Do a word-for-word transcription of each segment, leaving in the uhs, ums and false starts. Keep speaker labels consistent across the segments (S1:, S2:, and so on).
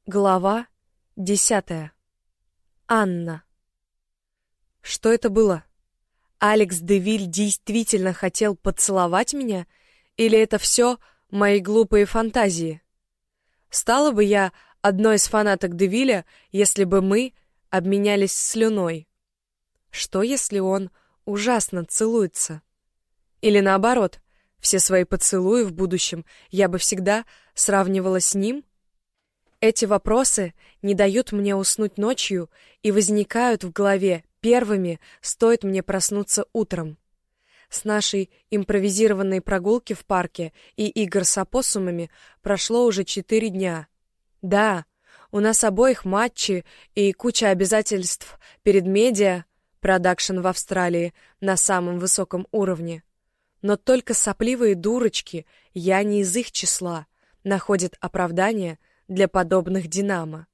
S1: Глава десятая. Анна. Что это было? Алекс де Виль действительно хотел поцеловать меня? Или это все мои глупые фантазии? Стала бы я одной из фанаток де Виля, если бы мы обменялись слюной? Что, если он ужасно целуется? Или наоборот, все свои поцелуи в будущем я бы всегда сравнивала с ним? Эти вопросы не дают мне уснуть ночью и возникают в голове первыми, стоит мне проснуться утром. С нашей импровизированной прогулки в парке и игр с опоссумами прошло уже четыре дня. Да, у нас обоих матчи и куча обязательств перед медиа, продакшн в Австралии на самом высоком уровне. Но только сопливые дурочки, я не из их числа, находят оправдание для подобных динамо.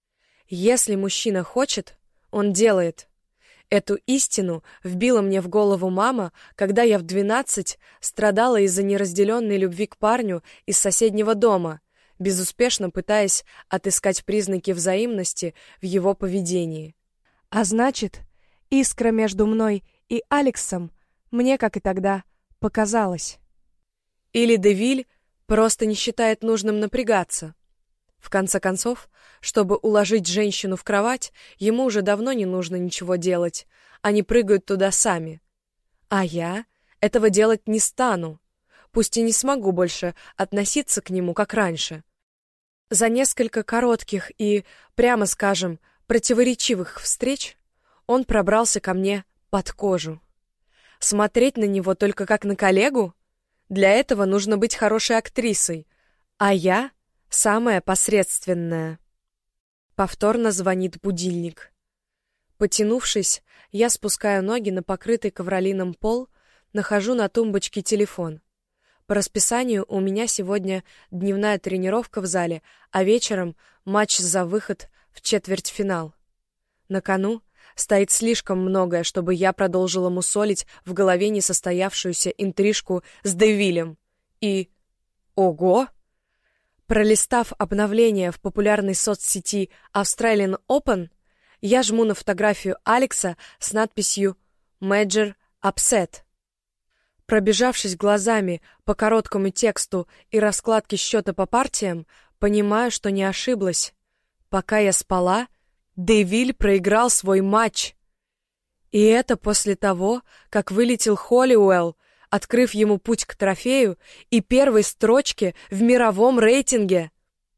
S1: Если мужчина хочет, он делает. Эту истину вбила мне в голову мама, когда я в двенадцать страдала из-за неразделенной любви к парню из соседнего дома, безуспешно пытаясь отыскать признаки взаимности в его поведении. А значит, искра между мной и Алексом мне, как и тогда, показалась. Или де Виль просто не считает нужным напрягаться. В конце концов, чтобы уложить женщину в кровать, ему уже давно не нужно ничего делать, они прыгают туда сами. А я этого делать не стану, пусть и не смогу больше относиться к нему, как раньше. За несколько коротких и, прямо скажем, противоречивых встреч он пробрался ко мне под кожу. Смотреть на него только как на коллегу? Для этого нужно быть хорошей актрисой, а я — самое посредственное. Повторно звонит будильник. Потянувшись, я спускаю ноги на покрытый ковролином пол, нахожу на тумбочке телефон. По расписанию у меня сегодня дневная тренировка в зале, а вечером матч за выход в четвертьфинал. На кону стоит слишком многое, чтобы я продолжила мусолить в голове несостоявшуюся интрижку с де Вилем. И... ого! Пролистав обновления в популярной соцсети Australian Open, я жму на фотографию Алекса с надписью «Major Upset». Пробежавшись глазами по короткому тексту и раскладке счета по партиям, понимаю, что не ошиблась. Пока я спала, де Виль проиграл свой матч. И это после того, как вылетел Холлиуэлл, открыв ему путь к трофею и первой строчке в мировом рейтинге.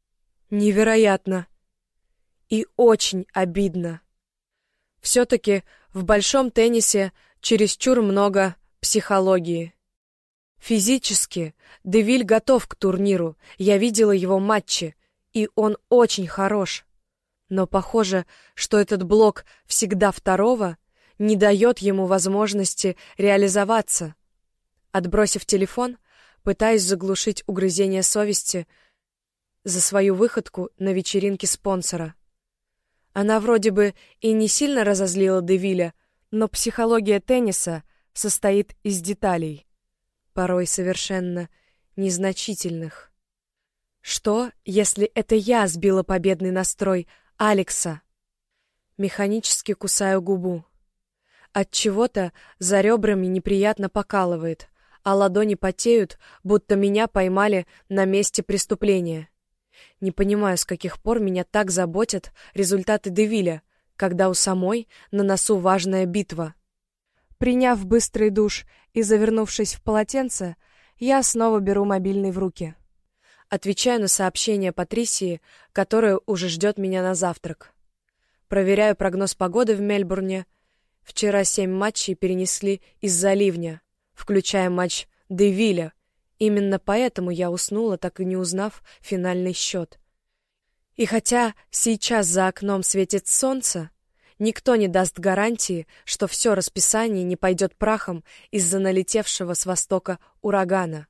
S1: Невероятно. И очень обидно. Все-таки в большом теннисе чересчур много психологии. Физически де Виль готов к турниру, я видела его матчи, и он очень хорош. Но похоже, что этот блок всегда второго не дает ему возможности реализоваться. Отбросив телефон, пытаюсь заглушить угрызение совести за свою выходку на вечеринке спонсора. Она вроде бы и не сильно разозлила де Виля, но психология тенниса состоит из деталей, порой совершенно незначительных. Что, если это я сбила победный настрой Алекса? Механически кусаю губу. От чего-то за ребрами неприятно покалывает, а ладони потеют, будто меня поймали на месте преступления. Не понимаю, с каких пор меня так заботят результаты де Виля, когда у самой на носу важная битва. Приняв быстрый душ и завернувшись в полотенце, я снова беру мобильный в руки. Отвечаю на сообщение Патрисии, которая уже ждет меня на завтрак. Проверяю прогноз погоды в Мельбурне. Вчера семь матчей перенесли из-за ливня, включая матч де Виля. Именно поэтому я уснула, так и не узнав финальный счет. И хотя сейчас за окном светит солнце, никто не даст гарантии, что все расписание не пойдет прахом из-за налетевшего с востока урагана.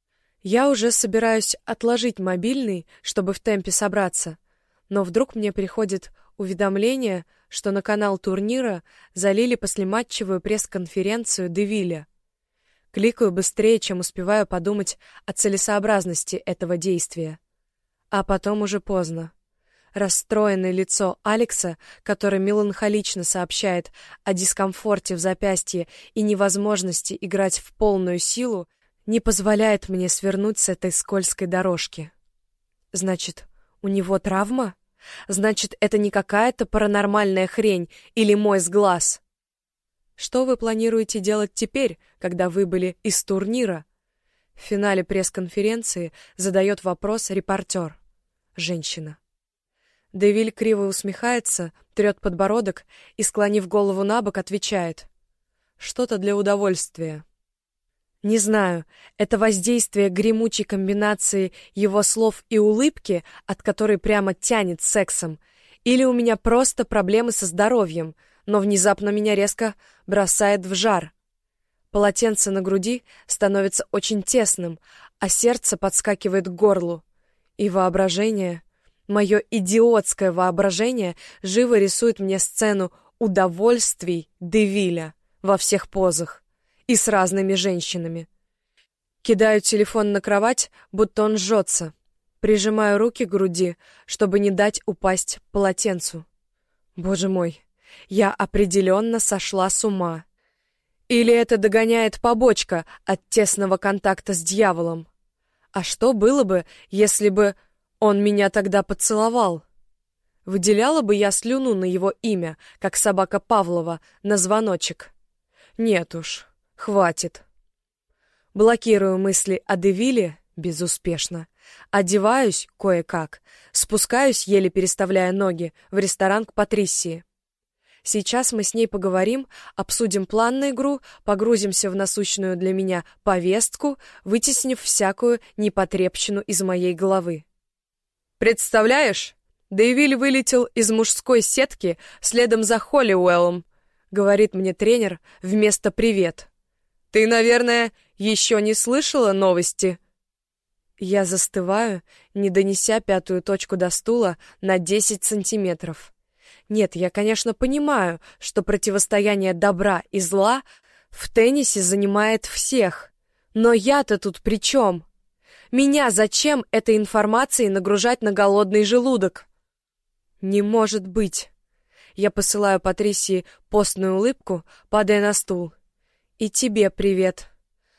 S1: Я уже собираюсь отложить мобильный, чтобы в темпе собраться, но вдруг мне приходит уведомление, что на канал турнира залили послематчевую пресс-конференцию де Виля. Кликаю быстрее, чем успеваю подумать о целесообразности этого действия. А потом уже поздно. Расстроенное лицо Алекса, который меланхолично сообщает о дискомфорте в запястье и невозможности играть в полную силу, не позволяет мне свернуть с этой скользкой дорожки. Значит, у него травма? Значит, это не какая-то паранормальная хрень или мой сглаз. Что вы планируете делать теперь, когда выбыли из турнира? В финале пресс-конференции задает вопрос репортер. Женщина. де Виль криво усмехается, трет подбородок и, склонив голову набок, отвечает: «Что-то для удовольствия». Не знаю, это воздействие гремучей комбинации его слов и улыбки, от которой прямо тянет сексом, или у меня просто проблемы со здоровьем, но внезапно меня резко бросает в жар. Полотенце на груди становится очень тесным, а сердце подскакивает к горлу. И воображение... Мое идиотское воображение живо рисует мне сцену удовольствий де Виля во всех позах и с разными женщинами. Кидаю телефон на кровать, будто он жжется. Прижимаю руки к груди, чтобы не дать упасть полотенцу. Боже мой, я определенно сошла с ума. Или это догоняет побочка от тесного контакта с дьяволом? А что было бы, если бы он меня тогда поцеловал? Выделяла бы я слюну на его имя, как собака Павлова, на звоночек? Нет уж, хватит. Блокирую мысли о де Виле безуспешно. Одеваюсь кое-как, спускаюсь, еле переставляя ноги, в ресторан к Патрисии. Сейчас мы с ней поговорим, обсудим план на игру, погрузимся в насущную для меня повестку, вытеснив всякую непотребщину из моей головы. «Представляешь, де Виль вылетел из мужской сетки следом за Холлиуэллом», — говорит мне тренер вместо «привет». «Ты, наверное, еще не слышала новости?» Я застываю, не донеся пятую точку до стула на десять сантиметров. Нет, я, конечно, понимаю, что противостояние добра и зла в теннисе занимает всех. Но я-то тут при чем? Меня зачем этой информацией нагружать на голодный желудок? Не может быть. Я посылаю Патрисии постную улыбку, падая на стул. И тебе привет.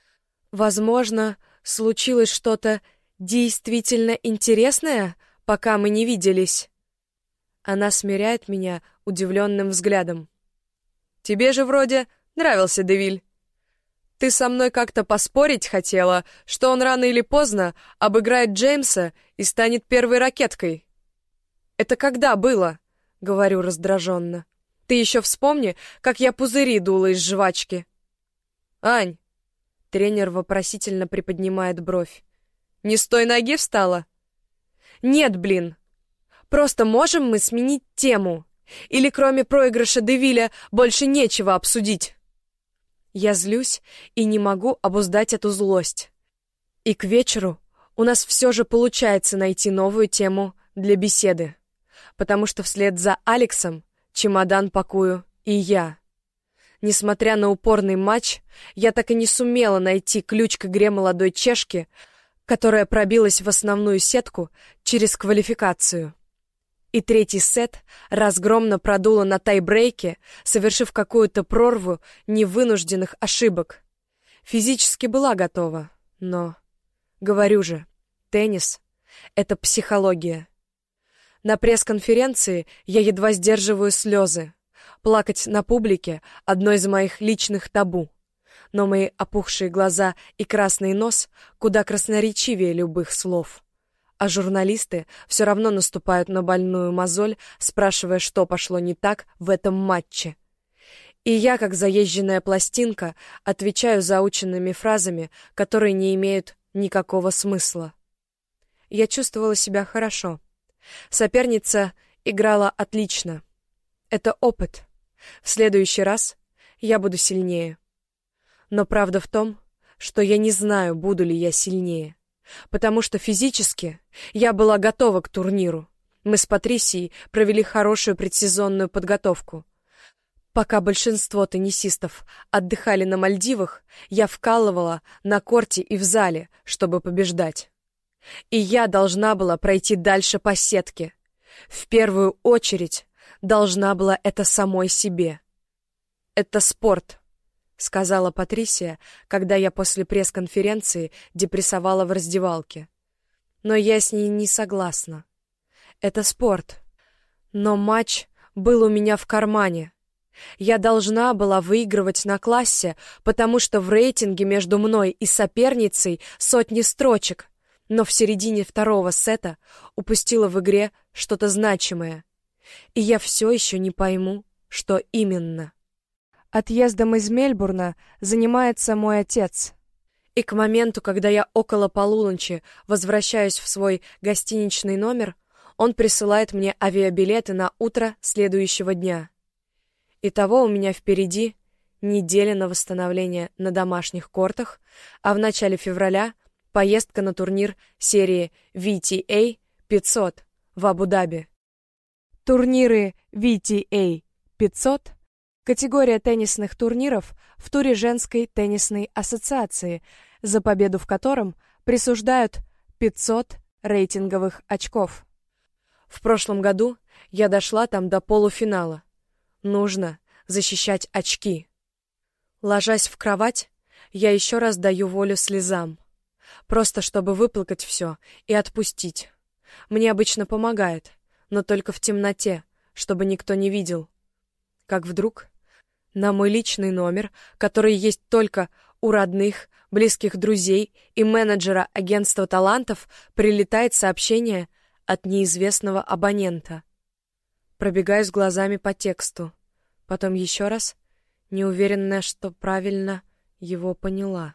S1: Возможно, случилось что-то действительно интересное, пока мы не виделись. Она смиряет меня удивленным взглядом. Тебе же вроде нравился де Виль. Ты со мной как-то поспорить хотела, что он рано или поздно обыграет Джеймса и станет первой ракеткой. Это когда было? Говорю раздраженно. Ты еще вспомни, как я пузыри дула из жвачки. Ань, тренер вопросительно приподнимает бровь. Не с той ноги встала? Нет, блин. Просто можем мы сменить тему? Или кроме проигрыша де Виля больше нечего обсудить? Я злюсь и не могу обуздать эту злость. И к вечеру у нас все же получается найти новую тему для беседы, потому что вслед за Алексом чемодан пакую и я. Несмотря на упорный матч, я так и не сумела найти ключ к игре молодой чешки, которая пробилась в основную сетку через квалификацию. И третий сет разгромно продула на тайбрейке, совершив какую-то прорву невынужденных ошибок. Физически была готова, но... Говорю же, теннис — это психология. На пресс-конференции я едва сдерживаю слезы. Плакать на публике — одно из моих личных табу. Но мои опухшие глаза и красный нос куда красноречивее любых слов. А журналисты все равно наступают на больную мозоль, спрашивая, что пошло не так в этом матче. И я, как заезженная пластинка, отвечаю заученными фразами, которые не имеют никакого смысла. Я чувствовала себя хорошо. Соперница играла отлично. Это опыт. В следующий раз я буду сильнее. Но правда в том, что я не знаю, буду ли я сильнее. Потому что физически я была готова к турниру. Мы с Патрисией провели хорошую предсезонную подготовку. Пока большинство теннисистов отдыхали на Мальдивах, я вкалывала на корте и в зале, чтобы побеждать. И я должна была пройти дальше по сетке. В первую очередь должна была это самой себе. «Это спорт», — сказала Патрисия, когда я после пресс-конференции депрессовала в раздевалке. Но я с ней не согласна. Это спорт. Но матч был у меня в кармане. Я должна была выигрывать на классе, потому что в рейтинге между мной и соперницей сотни строчек, но в середине второго сета упустила в игре что-то значимое. И я все еще не пойму, что именно. Отъездом из Мельбурна занимается мой отец. И к моменту, когда я около полуночи возвращаюсь в свой гостиничный номер, он присылает мне авиабилеты на утро следующего дня. Итого у меня впереди неделя на восстановление на домашних кортах, а в начале февраля поездка на турнир серии ви ти эй пятьсот в Абу-Даби. Турниры ви ти эй пятьсот — категория теннисных турниров в туре женской теннисной ассоциации, за победу в котором присуждают пятьсот рейтинговых очков. В прошлом году я дошла там до полуфинала. Нужно защищать очки. Ложась в кровать, я еще раз даю волю слезам. Просто чтобы выплакать все и отпустить. Мне обычно помогает, но только в темноте, чтобы никто не видел. Как вдруг на мой личный номер, который есть только у родных, близких друзей и менеджера агентства талантов, прилетает сообщение от неизвестного абонента. Пробегаюсь глазами по тексту, потом еще раз, неуверенная, что правильно его поняла.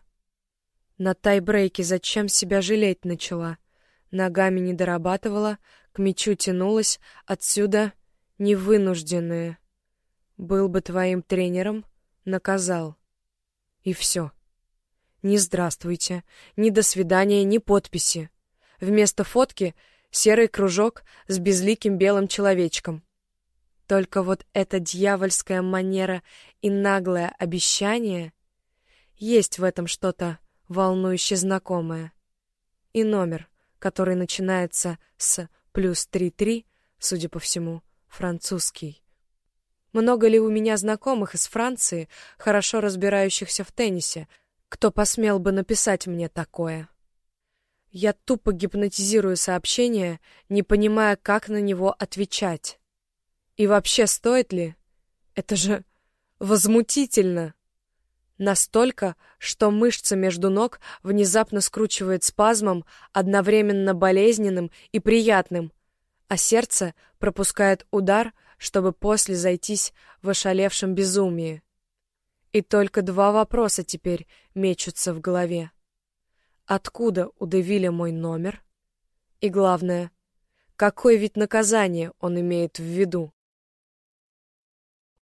S1: На тай-брейке зачем себя жалеть начала? Ногами не дорабатывала, к мячу тянулась, отсюда невынужденные. Был бы твоим тренером, наказал. И все. Ни здравствуйте, ни до свидания, ни подписи. Вместо фотки серый кружок с безликим белым человечком. Только вот эта дьявольская манера и наглое обещание, есть в этом что-то волнующе знакомое. И номер, который начинается с плюс три три, судя по всему, французский. Много ли у меня знакомых из Франции, хорошо разбирающихся в теннисе, кто посмел бы написать мне такое? Я тупо гипнотизирую сообщение, не понимая, как на него отвечать. И вообще, стоит ли? Это же возмутительно. Настолько, что мышцы между ног внезапно скручивает спазмом, одновременно болезненным и приятным, а сердце пропускает удар, чтобы после зайтись в ошалевшем безумии. И только два вопроса теперь мечутся в голове. Откуда у Девиля мой номер? И главное, какой вид наказания он имеет в виду?